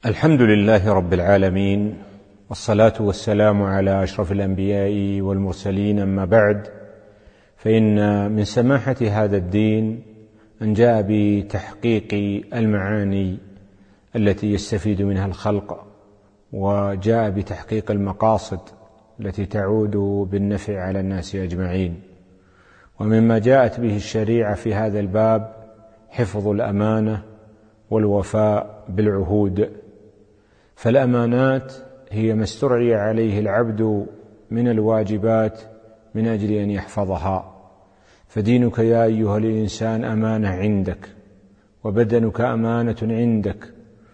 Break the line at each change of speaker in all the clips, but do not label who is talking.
الحمد لله رب العالمين، والصلاة والسلام على أشرف الأنبياء والمرسلين، أما بعد، فإن من سماحة هذا الدين أن جاء بتحقيق المعاني التي يستفيد منها الخلق، وجاء بتحقيق المقاصد التي تعود بالنفع على الناس أجمعين. ومما جاءت به الشريعة في هذا الباب حفظ الأمانة والوفاء بالعهود. فالأمانات هي ما استرعي عليه العبد من الواجبات من أجل أن يحفظها. فدينك يا أيها الإنسان أمانة عندك، وبدنك أمانة عندك،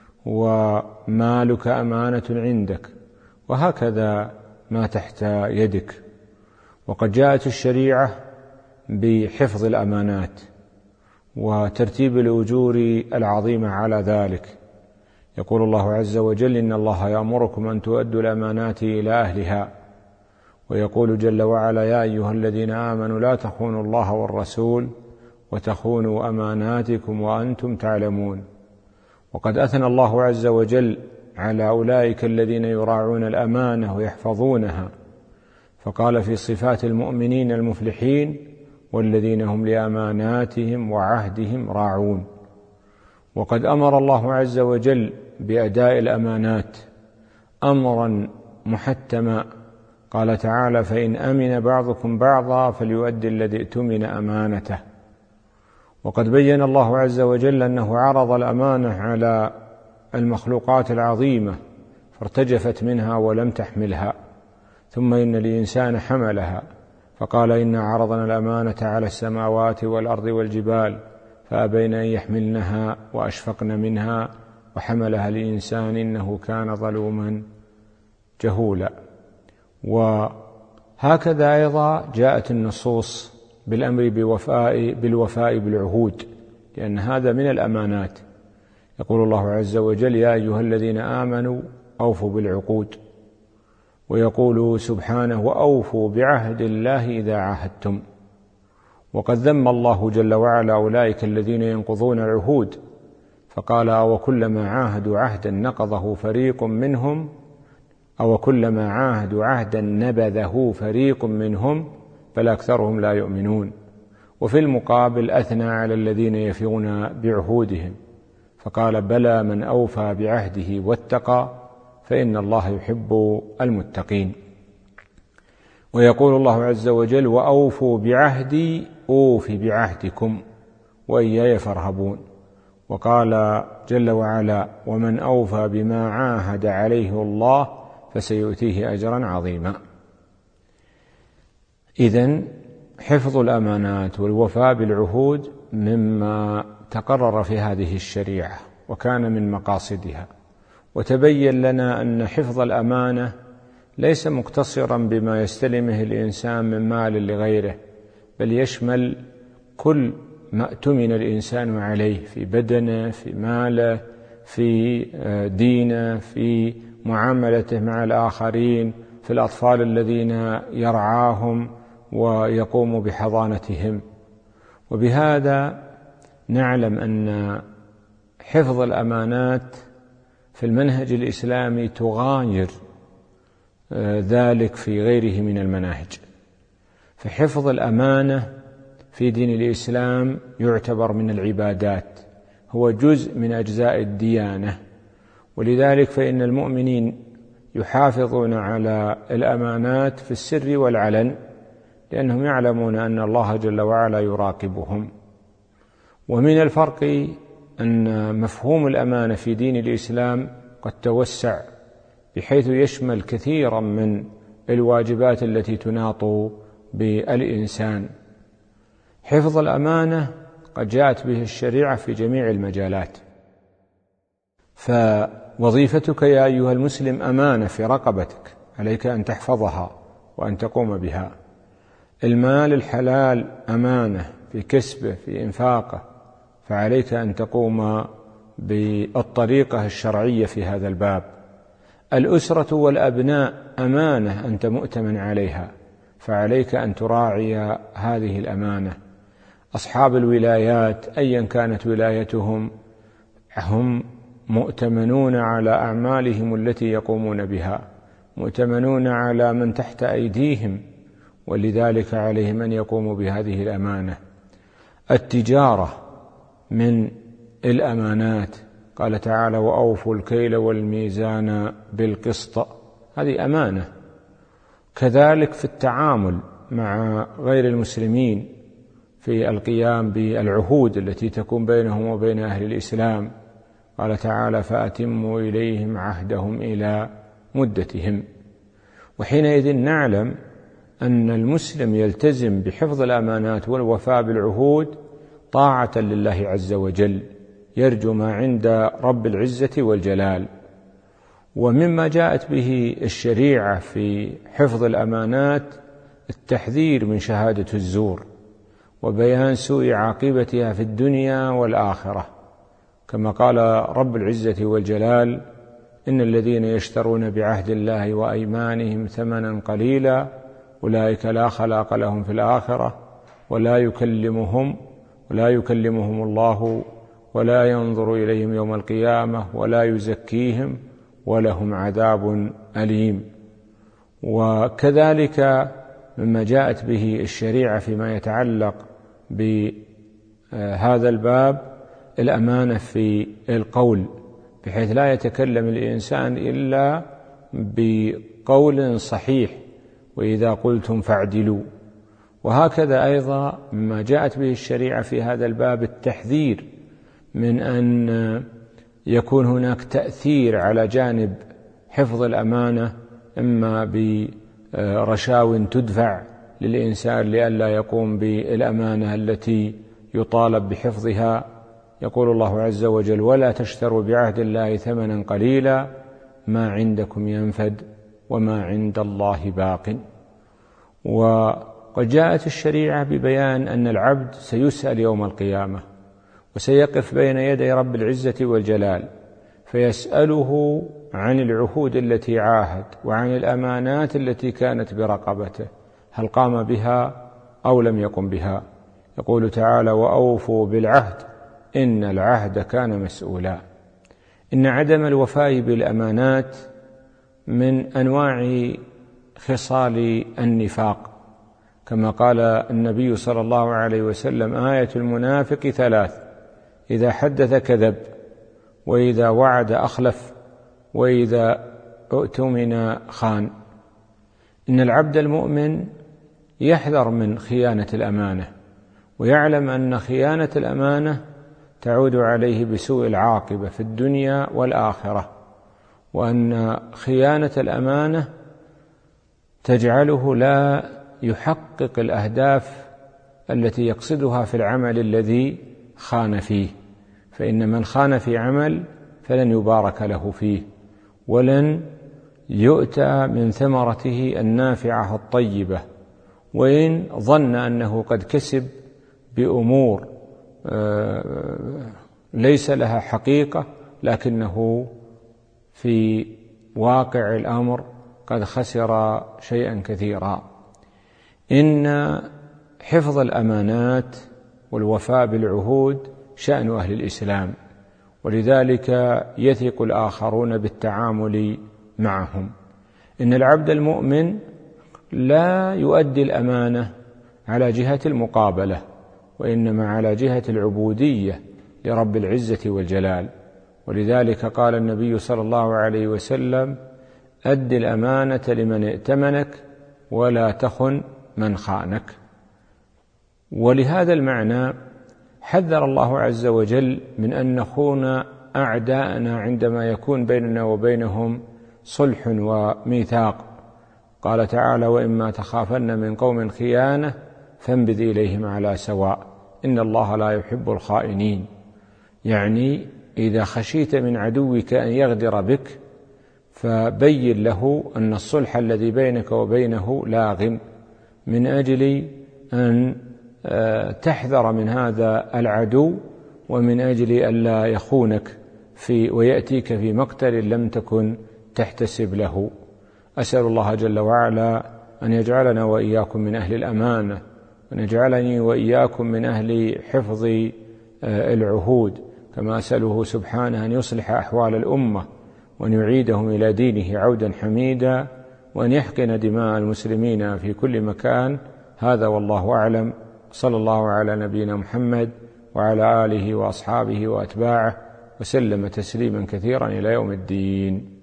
ومالك أمانة عندك، وهكذا ما تحت يدك. وقد جاءت الشريعة بحفظ الأمانات وترتيب الأجور العظيمة على ذلك. يقول الله عز وجل: إن الله يأمركم أن تؤدوا الأمانات إلى أهلها. ويقول جل وعلا: يا أيها الذين آمنوا لا تخونوا الله والرسول وتخونوا أماناتكم وأنتم تعلمون. وقد أثنى الله عز وجل على أولئك الذين يراعون الأمانة ويحفظونها، فقال في صفات المؤمنين المفلحين: والذين هم لأماناتهم وعهدهم راعون. وقد أمر الله عز وجل بأداء الأمانات أمرا محتما، قال تعالى: فإن أمن بعضكم بعضا فليؤدي الذي اؤتمن أمانته. وقد بين الله عز وجل أنه عرض الأمانة على المخلوقات العظيمة فارتجفت منها ولم تحملها، ثم إن الإنسان حملها، فقال: إنا عرضنا الأمانة على السماوات والأرض والجبال فأبين أن يحملنها وأشفقن منها وحملها الإنسان إنه كان ظلوما جهولا. وهكذا أيضا جاءت النصوص بالأمر بالوفاء بالعهود، لأن هذا من الأمانات. يقول الله عز وجل: يا أيها الذين آمنوا أوفوا بالعقود. ويقول سبحانه: وأوفوا بعهد الله إذا عاهدتم. وقد ذم الله جل وعلا أولئك الذين ينقضون العهود، فقال: أوكلما عاهدوا عهدا نقضه فريق منهم أوكلما عاهدوا عهدا نبذه فريق منهم بل أكثرهم لا يؤمنون. وفي المقابل أثنى على الذين يفون بعهودهم، فقال: بلى من أوفى بعهده واتقى فإن الله يحب المتقين. ويقول الله عز وجل: وأوفوا بعهدي أوف بعهدكم وإياي فارهبون. وقال جل وعلا: ومن أوفى بما عاهد عليه الله فسيؤتيه أجرا عظيما. إذن حفظ الأمانات والوفاء بالعهود مما تقرر في هذه الشريعة وكان من مقاصدها. وتبين لنا أن حفظ الأمانة ليس مقتصرا بما يستلمه الإنسان من مال لغيره، بل يشمل كل ما اؤتمن الإنسان عليه في بدنه، في ماله، في دينه، في معاملته مع الآخرين، في الأطفال الذين يرعاهم ويقوم بحضانتهم. وبهذا نعلم أن حفظ الأمانات في المنهج الإسلامي تغاير ذلك في غيره من المناهج. فحفظ الأمانة في دين الإسلام يعتبر من العبادات، هو جزء من أجزاء الديانة. ولذلك فإن المؤمنين يحافظون على الأمانات في السر والعلن، لأنهم يعلمون أن الله جل وعلا يراقبهم. ومن الفرق أن مفهوم الأمانة في دين الإسلام قد توسع بحيث يشمل كثيرا من الواجبات التي تناط بالإنسان. حفظ الأمانة قد جاءت به الشريعة في جميع المجالات، فوظيفتك يا أيها المسلم أمانة في رقبتك، عليك أن تحفظها وأن تقوم بها. المال الحلال أمانة في كسبه، في إنفاقه، فعليك أن تقوم بالطريقة الشرعية في هذا الباب. الأسرة والأبناء أمانة أنت مؤتمن عليها، فعليك أن تراعي هذه الأمانة. أصحاب الولايات أيا كانت ولايتهم هم مؤتمنون على أعمالهم التي يقومون بها، مؤتمنون على من تحت أيديهم، ولذلك عليهم أن يقوموا بهذه الأمانة. التجارة من الأمانات، قال تعالى: وأوفوا الكيل والميزان بالقسط، هذه أمانة. كذلك في التعامل مع غير المسلمين في القيام بالعهود التي تكون بينهم وبين أهل الإسلام، قال تعالى: فأتموا إليهم عهدهم إلى مدتهم. وحينئذ نعلم أن المسلم يلتزم بحفظ الأمانات والوفاء بالعهود طاعة لله عز وجل، يرجو ما عند رب العزة والجلال. ومما جاءت به الشريعة في حفظ الأمانات التحذير من شهادة الزور وبيان سوء عاقبتها في الدنيا والآخرة، كما قال رب العزة والجلال: إن الذين يشترون بعهد الله وأيمانهم ثمنا قليلا أولئك لا خلاق لهم في الآخرة ولا يكلمهم الله ولا ينظر إليهم يوم القيامة ولا يزكيهم ولهم عذاب أليم. وكذلك مما جاءت به الشريعة فيما يتعلق بهذا الباب الأمانة في القول، بحيث لا يتكلم الإنسان إلا بقول صحيح، وإذا قلتم فاعدلوا. وهكذا أيضا مما جاءت به الشريعة في هذا الباب التحذير من أن يكون هناك تأثير على جانب حفظ الأمانة، إما برشاو تدفع للإنسان لئلا يقوم بالأمانة التي يطالب بحفظها. يقول الله عز وجل: ولا تشتروا بعهد الله ثمنا قليلا ما عندكم ينفد وما عند الله باق. وقد جاءت الشريعة ببيان أن العبد سيسأل يوم القيامة وسيقف بين يدي رب العزة والجلال، فيسأله عن العهود التي عاهد وعن الأمانات التي كانت برقبته، هل قام بها أو لم يقم بها. يقول تعالى: وأوفوا بالعهد إن العهد كان مسؤولا. إن عدم الوفاء بالأمانات من أنواع خصال النفاق، كما قال النبي صلى الله عليه وسلم: آية المنافق 3: إذا حدث كذب، وإذا وعد أخلف، وإذا اؤتمن خان. إن العبد المؤمن يحذر من خيانة الأمانة، ويعلم أن خيانة الأمانة تعود عليه بسوء العاقبة في الدنيا والآخرة، وأن خيانة الأمانة تجعله لا يحقق الأهداف التي يقصدها في العمل الذي خان فيه، فإن من خان في عمل فلن يبارك له فيه، ولن يؤتى من ثمرته النافعة الطيبة، وإن ظن أنه قد كسب بأمور ليس لها حقيقة، لكنه في واقع الأمر قد خسر شيئا كثيرا. إن حفظ الأمانات والوفاء بالعهود شأن أهل الإسلام، ولذلك يثق الآخرون بالتعامل معهم. إن العبد المؤمن لا يؤدي الأمانة على جهة المقابلة، وإنما على جهة العبودية لرب العزة والجلال. ولذلك قال النبي صلى الله عليه وسلم: أد الأمانة لمن ائتمنك ولا تخن من خانك. ولهذا المعنى حذر الله عز وجل من أن نخون أعداءنا عندما يكون بيننا وبينهم صلح وميثاق. قال تعالى: وإما تخافن من قوم خيانة فانبذ إليهم على سواء إن الله لا يحب الخائنين. يعني إذا خشيت من عدوك أن يغدر بك فبين له أن الصلح الذي بينك وبينه لاغ، من أجل أن تحذر من هذا العدو، ومن أجل ألا يخونك ويأتيك في مقتل لم تكن تحتسب له. أسأل الله جل وعلا أن يجعلنا وإياكم من أهل الأمانة، وأن يجعلني وإياكم من أهل حفظ العهود، كما أسأله سبحانه أن يصلح أحوال الأمة وأن يعيدهم إلى دينه عودا حميدا، وأن يحقن دماء المسلمين في كل مكان. هذا والله أعلم. صلى الله على نبينا محمد وعلى آله وأصحابه وأتباعه وسلم تسليما كثيرا إلى يوم الدين.